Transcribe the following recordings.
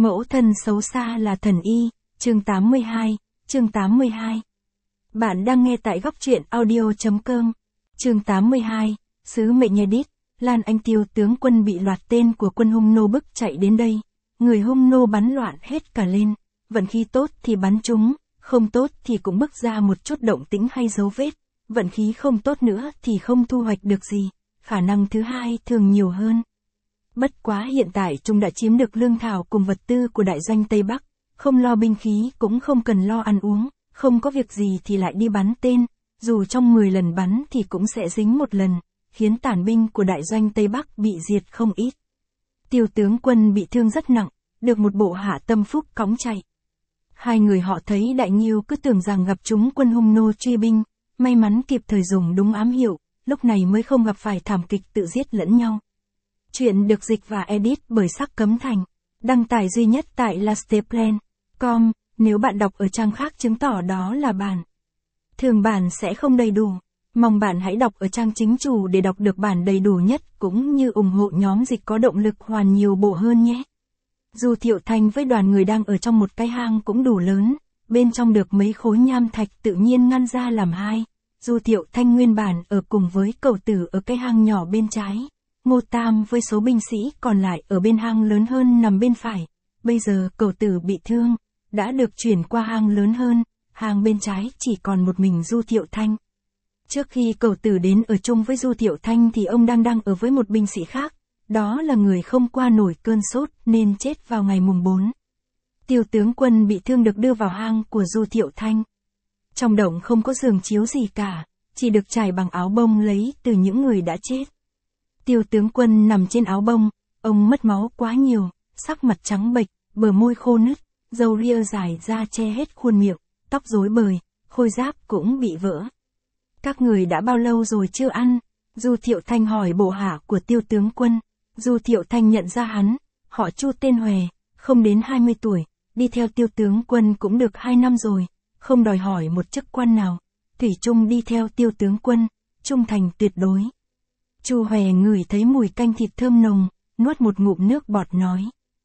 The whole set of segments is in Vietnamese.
Mẫu thân xấu xa là thần y, chương 82, chương 82. Bạn đang nghe tại góc truyện audio.com. Chương 82, sứ mệnh edit, Lan Anh Tiêu tướng quân bị loạt tên của quân hung nô bức chạy đến đây. Người hung nô bắn loạn hết cả lên, vận khí tốt thì bắn trúng, không tốt thì cũng bức ra một chút động tĩnh hay dấu vết, vận khí không tốt nữa thì không thu hoạch được gì, khả năng thứ hai thường nhiều hơn. Bất quá hiện tại chúng đã chiếm được lương thảo cùng vật tư của đại doanh Tây Bắc, không lo binh khí cũng không cần lo ăn uống, không có việc gì thì lại đi bắn tên, dù trong 10 lần bắn thì cũng sẽ dính một lần, khiến tàn binh của đại doanh Tây Bắc bị diệt không ít. Tiêu tướng quân bị thương rất nặng, được một bộ hạ tâm phúc cõng chạy. Hai người họ thấy Đại Nghiêu cứ tưởng rằng gặp chúng quân hung nô truy binh, may mắn kịp thời dùng đúng ám hiệu, lúc này mới không gặp phải thảm kịch tự giết lẫn nhau. Chuyện được dịch và edit bởi Sắc Cấm Thành, đăng tải duy nhất tại lasteplan.com, nếu bạn đọc ở trang khác chứng tỏ đó là bản. Thường bản sẽ không đầy đủ, mong bạn hãy đọc ở trang chính chủ để đọc được bản đầy đủ nhất cũng như ủng hộ nhóm dịch có động lực hoàn nhiều bộ hơn nhé. Du Thiệu Thanh với đoàn người đang ở trong một cái hang cũng đủ lớn, bên trong được mấy khối nham thạch tự nhiên ngăn ra làm hai. Du Thiệu Thanh nguyên bản ở cùng với Cẩu Tử ở cái hang nhỏ bên trái. Ngô Tam với số binh sĩ còn lại ở bên hang lớn hơn nằm bên phải. Bây giờ Cẩu Tử bị thương, đã được chuyển qua hang lớn hơn, hang bên trái chỉ còn một mình Du Thiệu Thanh. Trước khi Cẩu Tử đến ở chung với Du Thiệu Thanh thì ông đang ở với một binh sĩ khác, đó là người không qua nổi cơn sốt nên chết vào ngày mùng 4. Tiêu tướng quân bị thương được đưa vào hang của Du Thiệu Thanh. Trong động không có giường chiếu gì cả, chỉ được trải bằng áo bông lấy từ những người đã chết. Tiêu tướng quân nằm trên áo bông, ông mất máu quá nhiều, sắc mặt trắng bệch, bờ môi khô nứt, râu ria dài ra che hết khuôn miệng, tóc rối bời, khôi giáp cũng bị vỡ. Các người đã bao lâu rồi chưa ăn? Du Thiệu Thanh hỏi bộ hạ của Tiêu tướng quân. Du Thiệu Thanh nhận ra hắn, họ Chu tên Hòe, không đến 20 tuổi, đi theo Tiêu tướng quân cũng được 2 năm rồi, không đòi hỏi một chức quan nào, thủy chung đi theo Tiêu tướng quân, trung thành tuyệt đối. Chu Hòe ngửi thấy mùi canh thịt thơm nồng, nuốt một ngụm nước bọt nói.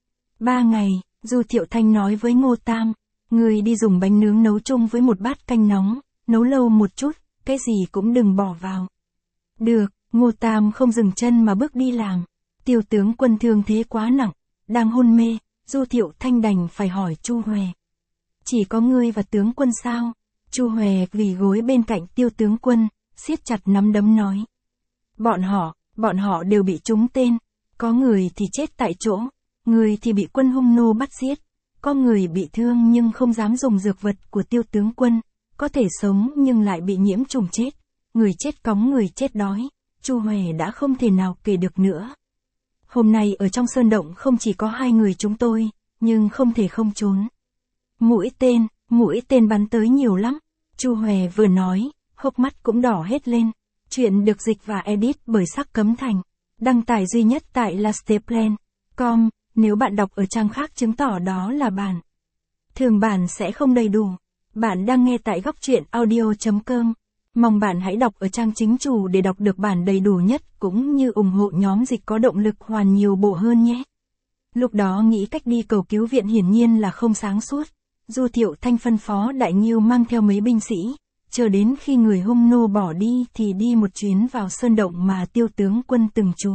3 ngày, Du Thiệu Thanh nói với Ngô Tam, người đi dùng bánh nướng nấu chung với một bát canh nóng, nấu lâu một chút, cái gì cũng đừng bỏ vào. Được, Ngô Tam không dừng chân mà bước đi làm. Tiêu tướng quân thương thế quá nặng, đang hôn mê, Du Thiệu Thanh đành phải hỏi Chu Hòe. Chỉ có ngươi và tướng quân sao? Chu Hòe gỉ gối bên cạnh Tiêu tướng quân, siết chặt nắm đấm nói. Bọn họ đều bị trúng tên, có người thì chết tại chỗ, người thì bị quân hung nô bắt giết, có người bị thương nhưng không dám dùng dược vật của Tiêu tướng quân, có thể sống nhưng lại bị nhiễm trùng chết, người chết cóng người chết đói, Chu Hòe đã không thể nào kể được nữa. Hôm nay ở trong sơn động không chỉ có 2 người chúng tôi, nhưng không thể không trốn. Mũi tên bắn tới nhiều lắm, Chu Hòe vừa nói, hốc mắt cũng đỏ hết lên. Chuyện được dịch và edit bởi Sắc Cấm Thành, đăng tải duy nhất tại lasteplan.com, nếu bạn đọc ở trang khác chứng tỏ đó là bản. Thường bản sẽ không đầy đủ. Bạn đang nghe tại góc truyện audio.com. Mong bạn hãy đọc ở trang chính chủ để đọc được bản đầy đủ nhất cũng như ủng hộ nhóm dịch có động lực hoàn nhiều bộ hơn nhé. Lúc đó nghĩ cách đi cầu cứu viện hiển nhiên là không sáng suốt. Du Thiệu Thanh phân phó Đại Nghiêu mang theo mấy binh sĩ, chờ đến khi người hung nô bỏ đi thì đi một chuyến vào sơn động mà Tiêu tướng quân từng trú.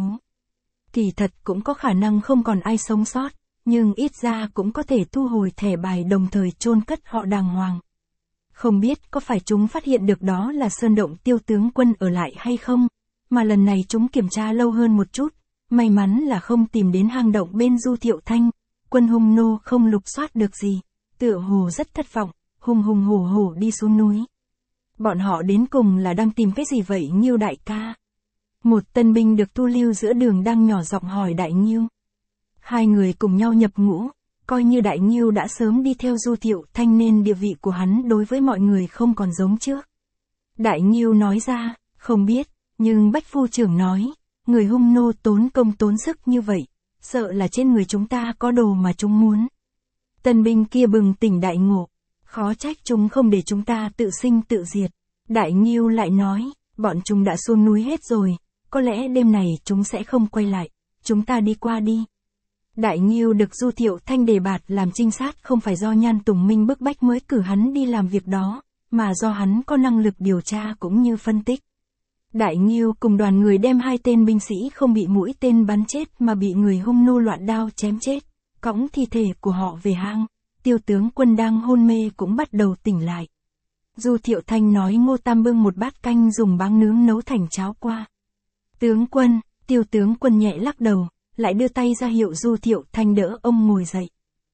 Kỳ thật cũng có khả năng không còn ai sống sót, nhưng ít ra cũng có thể thu hồi thẻ bài đồng thời chôn cất họ đàng hoàng. Không biết có phải chúng phát hiện được đó là sơn động Tiêu tướng quân ở lại hay không, mà lần này chúng kiểm tra lâu hơn một chút, may mắn là không tìm đến hang động bên Du Thiệu Thanh, quân hung nô không lục soát được gì, tựa hồ rất thất vọng, hùng hổ đi xuống núi. Bọn họ đến cùng là đang tìm cái gì vậy Nghiêu đại ca? Một tân binh được thu lưu giữa đường đang nhỏ giọng hỏi Đại Nghiêu. 2 người cùng nhau nhập ngũ, coi như Đại Nghiêu đã sớm đi theo Du Thiệu Thanh nên địa vị của hắn đối với mọi người không còn giống trước. Đại Nghiêu nói ra, không biết, nhưng Bách Phu trưởng nói, người hung nô tốn công tốn sức như vậy, sợ là trên người chúng ta có đồ mà chúng muốn. Tân binh kia bừng tỉnh đại ngộ, khó trách chúng không để chúng ta tự sinh tự diệt. Đại Nghiêu lại nói, bọn chúng đã xuống núi hết rồi, có lẽ đêm này chúng sẽ không quay lại, chúng ta đi qua đi. Đại Ngưu được Du Thiệu Thanh đề bạt làm trinh sát không phải do Nhan Tùng Minh bức bách mới cử hắn đi làm việc đó, mà do hắn có năng lực điều tra cũng như phân tích. Đại Ngưu cùng đoàn người đem 2 tên binh sĩ không bị mũi tên bắn chết mà bị người hung nô loạn đao chém chết, cõng thi thể của họ về hang. Tiêu tướng quân đang hôn mê cũng bắt đầu tỉnh lại. Du Thiệu Thanh nói Ngô Tam bưng một bát canh dùng báng nướng nấu thành cháo qua. Tướng quân, Tiêu tướng quân nhẹ lắc đầu, lại đưa tay ra hiệu Du Thiệu Thanh đỡ ông ngồi dậy.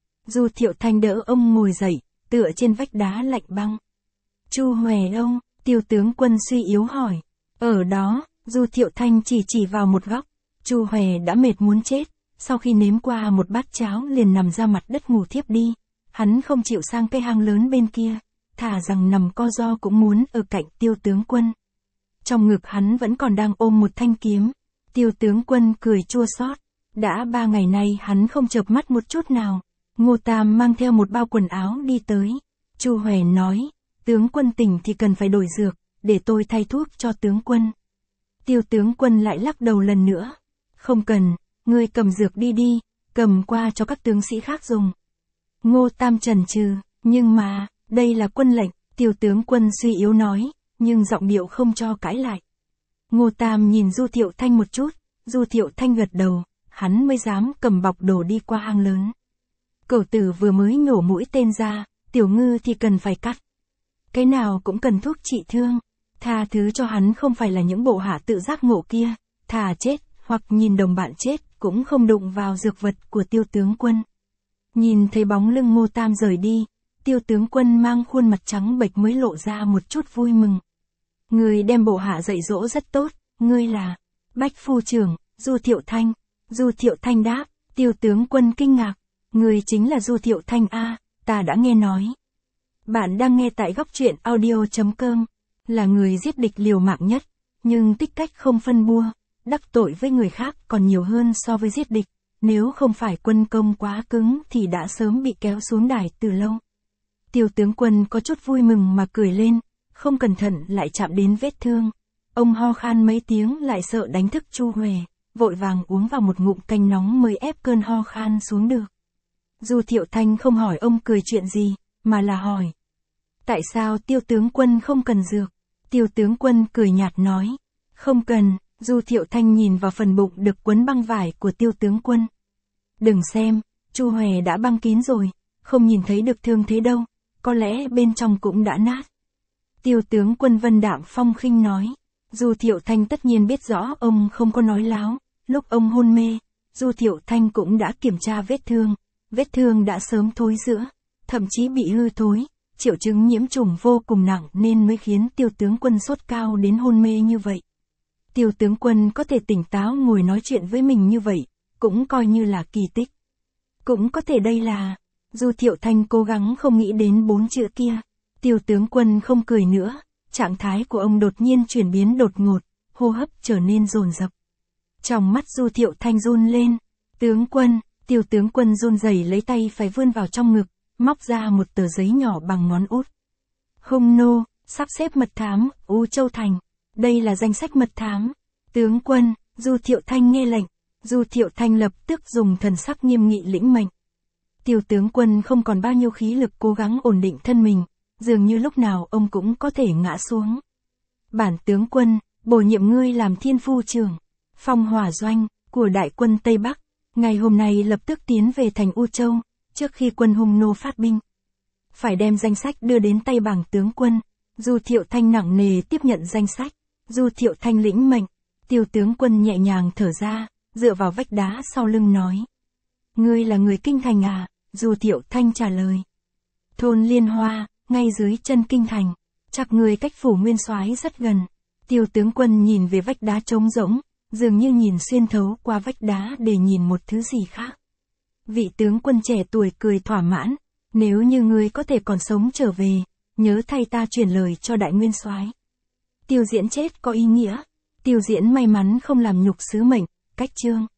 Du Thiệu Thanh đỡ ông ngồi dậy, tựa trên vách đá lạnh băng. Chu Hòe ông, Tiêu tướng quân suy yếu hỏi. Ở đó, Du Thiệu Thanh chỉ vào một góc. Chu Hòe đã mệt muốn chết, sau khi nếm qua một bát cháo liền nằm ra mặt đất ngủ thiếp đi. Hắn không chịu sang cái hang lớn bên kia, thà rằng nằm co ro cũng muốn ở cạnh Tiêu tướng quân. Trong ngực hắn vẫn còn đang ôm một thanh kiếm. Tiêu tướng quân cười chua xót. Đã 3 ngày nay hắn không chợp mắt một chút nào. Ngô Tam mang theo một bao quần áo đi tới. Chu Hòe nói, tướng quân tỉnh thì cần phải đổi dược, để tôi thay thuốc cho tướng quân. Tiêu tướng quân lại lắc đầu lần nữa. Không cần, ngươi cầm dược đi, cầm qua cho các tướng sĩ khác dùng. Ngô Tam chần chừ, nhưng mà, đây là quân lệnh, Tiêu tướng quân suy yếu nói, nhưng giọng điệu không cho cãi lại. Ngô Tam nhìn Du Thiệu Thanh một chút, Du Thiệu Thanh gật đầu, hắn mới dám cầm bọc đồ đi qua hang lớn. Cẩu tử vừa mới nổ mũi tên ra, Tiểu Ngư thì cần phải cắt. Cái nào cũng cần thuốc trị thương, tha thứ cho hắn không phải là những bộ hạ tự giác ngộ kia, thà chết, hoặc nhìn đồng bạn chết, cũng không đụng vào dược vật của Tiêu tướng quân. Nhìn thấy bóng lưng Ngô Tam rời đi, Tiêu tướng quân mang khuôn mặt trắng bệch mới lộ ra một chút vui mừng. Người đem bộ hạ dạy dỗ rất tốt, ngươi là Bách phu trưởng, Du Thiệu Thanh. Du Thiệu Thanh đáp, Tiêu tướng quân kinh ngạc, người chính là Du Thiệu Thanh a, ta đã nghe nói. Bạn đang nghe tại góc truyện audio.com, là người giết địch liều mạng nhất, nhưng tích cách không phân bua, đắc tội với người khác còn nhiều hơn so với giết địch. Nếu không phải quân công quá cứng thì đã sớm bị kéo xuống đài từ lâu. Tiêu tướng quân có chút vui mừng mà cười lên, không cẩn thận lại chạm đến vết thương. Ông ho khan mấy tiếng lại sợ đánh thức Chu Hòe, vội vàng uống vào một ngụm canh nóng mới ép cơn ho khan xuống được. Du Thiệu Thanh không hỏi ông cười chuyện gì, mà là hỏi. Tại sao Tiêu tướng quân không cần dược? Tiêu tướng quân cười nhạt nói. Không cần. Du Thiệu Thanh nhìn vào phần bụng được quấn băng vải của Tiêu tướng quân. Đừng xem, Chu Hòe đã băng kín rồi, không nhìn thấy được thương thế đâu, có lẽ bên trong cũng đã nát. Tiêu tướng quân vân đạm phong khinh nói. Du Thiệu Thanh tất nhiên biết rõ ông không có nói láo, lúc ông hôn mê, Du Thiệu Thanh cũng đã kiểm tra vết thương đã sớm thối rữa, thậm chí bị hư thối, triệu chứng nhiễm trùng vô cùng nặng nên mới khiến Tiêu tướng quân sốt cao đến hôn mê như vậy. Tiêu tướng quân có thể tỉnh táo ngồi nói chuyện với mình như vậy, cũng coi như là kỳ tích. Cũng có thể đây là, Du Thiệu Thanh cố gắng không nghĩ đến 4 chữ kia. Tiêu tướng quân không cười nữa, trạng thái của ông đột nhiên chuyển biến đột ngột, hô hấp trở nên dồn dập. Trong mắt Du Thiệu Thanh run lên, tướng quân, Tiêu tướng quân run rẩy lấy tay phải vươn vào trong ngực, móc ra một tờ giấy nhỏ bằng ngón út. Hung nô, sắp xếp mật thám, U Châu Thành. Đây là danh sách mật thám. Tướng quân, Du Thiệu Thanh nghe lệnh. Du Thiệu Thanh lập tức dùng thần sắc nghiêm nghị lĩnh mệnh. Tiêu tướng quân không còn bao nhiêu khí lực cố gắng ổn định thân mình, dường như lúc nào ông cũng có thể ngã xuống. Bản tướng quân, bổ nhiệm ngươi làm thiên phu trưởng, phong hỏa doanh, của đại quân Tây Bắc, ngày hôm nay lập tức tiến về thành U Châu, trước khi quân hung nô phát binh. Phải đem danh sách đưa đến tay bảng tướng quân. Du Thiệu Thanh nặng nề tiếp nhận danh sách. Du Thiệu Thanh lĩnh mệnh. Tiêu tướng quân nhẹ nhàng thở ra, dựa vào vách đá sau lưng nói. Ngươi là người kinh thành à? Du Thiệu Thanh trả lời. Thôn Liên Hoa, ngay dưới chân kinh thành. Chắc ngươi cách phủ nguyên soái rất gần. Tiêu tướng quân nhìn về vách đá trống rỗng, dường như nhìn xuyên thấu qua vách đá để nhìn một thứ gì khác. Vị tướng quân trẻ tuổi cười thỏa mãn. Nếu như ngươi có thể còn sống trở về, nhớ thay ta truyền lời cho đại nguyên soái. Tiêu Diễn chết có ý nghĩa. Tiêu Diễn may mắn không làm nhục sứ mệnh. Cách chương.